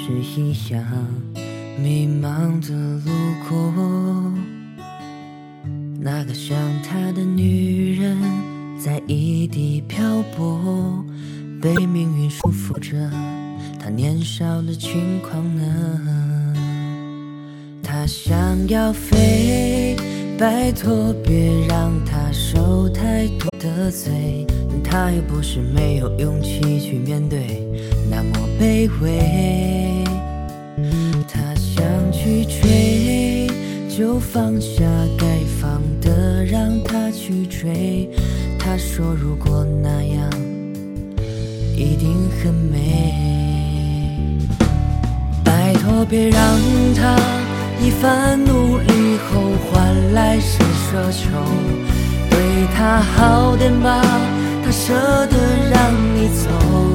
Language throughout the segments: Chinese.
是一样，迷茫的路过。那个像她的女人在异地漂泊，被命运束缚着她年少的轻狂呢。她想要飞，拜托别让她受太多的罪，但她又不是没有勇气去面对，那么卑微。她想去追，就放下该放的让她去追。她说如果那样一定很美，拜托别让她一番努力后换来是奢求，对她好点吧，她舍得让你走。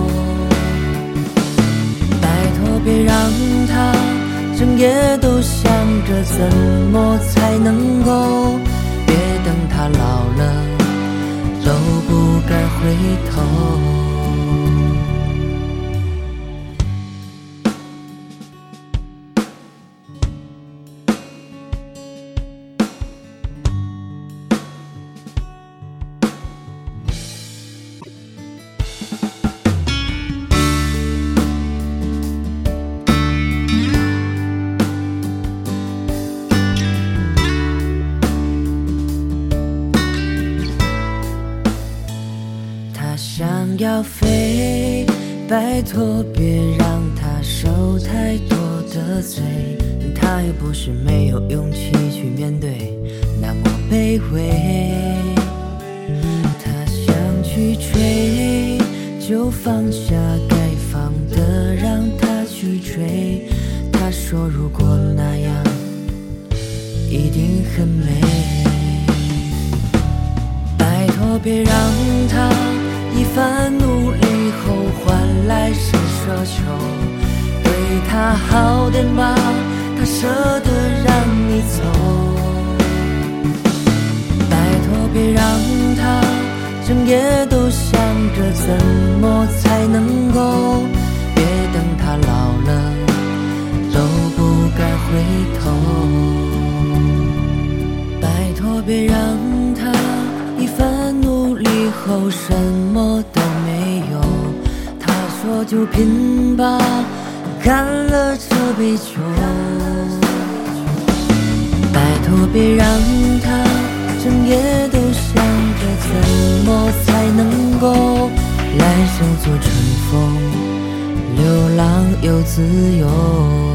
拜托别让她整夜都想着怎么才能够，别等她老了都不敢回头。想要飞，拜托别让她受太多的罪，她又不是没有勇气去面对，那么卑微。她想去追，就放下该放的让她去追。她说如果那样一定很美，拜托别让她一番努力后换来是奢求，对她好点吧，她舍得让你走。拜托别让她整夜都想着怎么才能够，别等她老了都不敢回头。拜托别让她一番努力后什么都没有，她说就拼吧，干了这杯酒。拜托别让她整夜都想着怎么才能够来生做春风，流浪又自由。